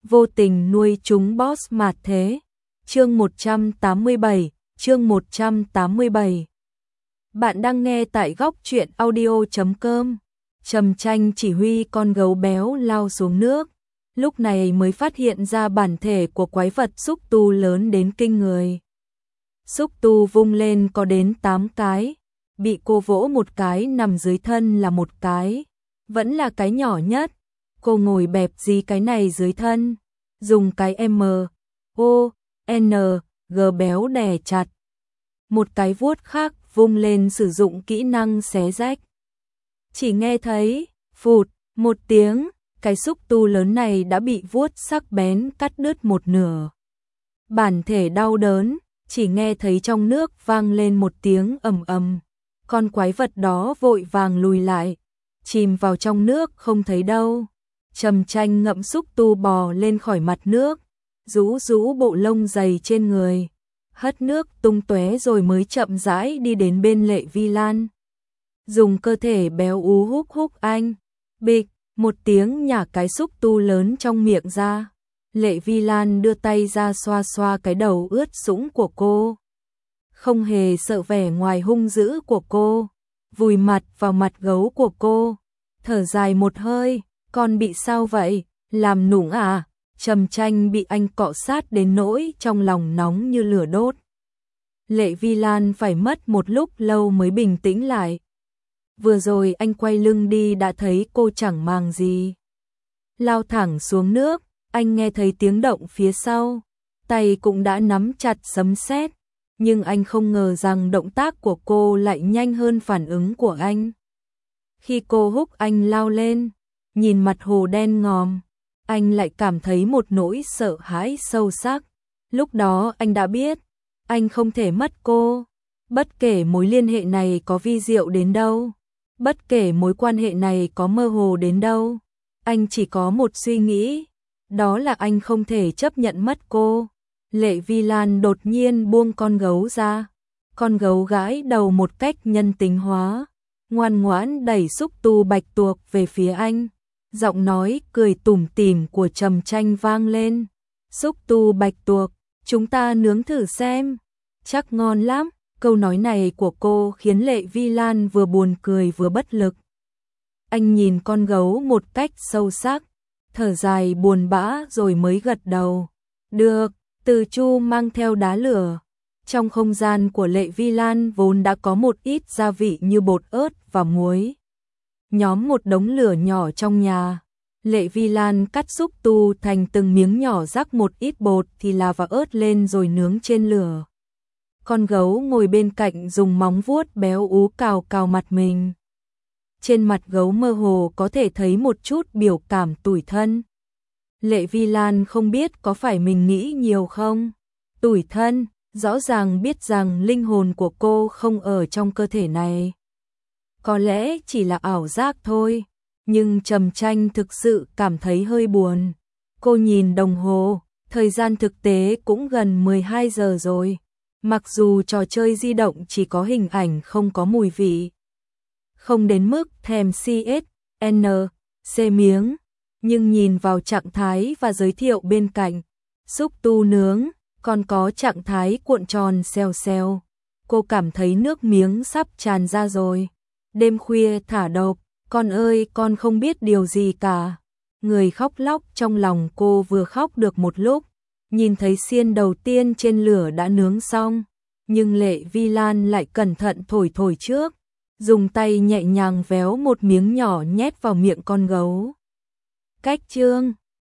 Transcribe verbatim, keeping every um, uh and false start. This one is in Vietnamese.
vô tình nuôi chúng boss mà thế. Chương một trăm tám mươi bảy, chương một trăm tám mươi bảy. Bạn đang nghe tại góc truyện audio chấm com. Trầm Tranh chỉ huy con gấu béo lao xuống nước, lúc này mới phát hiện ra bản thể của quái vật xúc tu lớn đến kinh người. Xúc tu vung lên có đến tám cái, bị cô vỗ một cái nằm dưới thân là một cái, vẫn là cái nhỏ nhất. Cô ngồi bẹp dí cái này dưới thân, dùng cái M, O, N, G béo đè chặt. Một cái vuốt khác vung lên sử dụng kỹ năng xé rách. Chỉ nghe thấy, phụt, một tiếng, cái xúc tu lớn này đã bị vuốt sắc bén cắt đứt một nửa. Bản thể đau đớn, chỉ nghe thấy trong nước vang lên một tiếng ầm ầm. Con quái vật đó vội vàng lùi lại, chìm vào trong nước không thấy đâu. Trầm Tranh ngậm xúc tu bò lên khỏi mặt nước, rũ rũ bộ lông dày trên người, hất nước tung tóe rồi mới chậm rãi đi đến bên Lệ Vi Lan. Dùng cơ thể béo ú húc húc anh, bịch, một tiếng nhả cái xúc tu lớn trong miệng ra. Lệ Vi Lan đưa tay ra xoa xoa cái đầu ướt sũng của cô. Không hề sợ vẻ ngoài hung dữ của cô, vùi mặt vào mặt gấu của cô, thở dài một hơi, con bị sao vậy, làm nũng à? Trầm Tranh bị anh cọ sát đến nỗi trong lòng nóng như lửa đốt. Lệ Vi Lan phải mất một lúc lâu mới bình tĩnh lại. Vừa rồi anh quay lưng đi đã thấy cô chẳng màng gì. Lao thẳng xuống nước, anh nghe thấy tiếng động phía sau, tay cũng đã nắm chặt sấm sét, nhưng anh không ngờ rằng động tác của cô lại nhanh hơn phản ứng của anh. Khi cô húc anh lao lên, nhìn mặt hồ đen ngòm, anh lại cảm thấy một nỗi sợ hãi sâu sắc. Lúc đó anh đã biết, anh không thể mất cô. Bất kể mối liên hệ này có vi diệu đến đâu, bất kể mối quan hệ này có mơ hồ đến đâu, anh chỉ có một suy nghĩ, đó là anh không thể chấp nhận mất cô. Lệ Vi Lan đột nhiên buông con gấu ra. Con gấu gãi đầu một cách nhân tính hóa, ngoan ngoãn đẩy xúc tu bạch tuộc về phía anh. Giọng nói cười tủm tỉm của Trầm Tranh vang lên. Xúc tu bạch tuộc, chúng ta nướng thử xem, chắc ngon lắm. Câu nói này của cô khiến Lệ Vi Lan vừa buồn cười vừa bất lực. Anh nhìn con gấu một cách sâu sắc, thở dài buồn bã rồi mới gật đầu. Được. Từ Chu mang theo đá lửa. Trong không gian của Lệ Vi Lan vốn đã có một ít gia vị như bột ớt và muối. Nhóm một đống lửa nhỏ trong nhà. Lệ Vi Lan cắt xúc tu thành từng miếng nhỏ, rắc một ít bột thì là và ớt lên rồi nướng trên lửa. Con gấu ngồi bên cạnh dùng móng vuốt béo ú cào cào mặt mình. Trên mặt gấu mơ hồ có thể thấy một chút biểu cảm tủi thân. Lệ Vi Lan không biết có phải mình nghĩ nhiều không? Tủi thân, rõ ràng biết rằng linh hồn của cô không ở trong cơ thể này. Có lẽ chỉ là ảo giác thôi, nhưng Trầm Tranh thực sự cảm thấy hơi buồn. Cô nhìn đồng hồ, thời gian thực tế cũng gần mười hai giờ rồi. Mặc dù trò chơi di động chỉ có hình ảnh không có mùi vị, không đến mức thèm xê ét en xê miếng, nhưng nhìn vào trạng thái và giới thiệu bên cạnh, xúc tu nướng, còn có trạng thái cuộn tròn xèo xèo, cô cảm thấy nước miếng sắp tràn ra rồi. Đêm khuya thả độc, con ơi con không biết điều gì cả. Người khóc lóc trong lòng cô vừa khóc được một lúc, nhìn thấy xiên đầu tiên trên lửa đã nướng xong, nhưng Lệ Vi Lan lại cẩn thận thổi thổi trước, dùng tay nhẹ nhàng véo một miếng nhỏ nhét vào miệng con gấu. Cách chương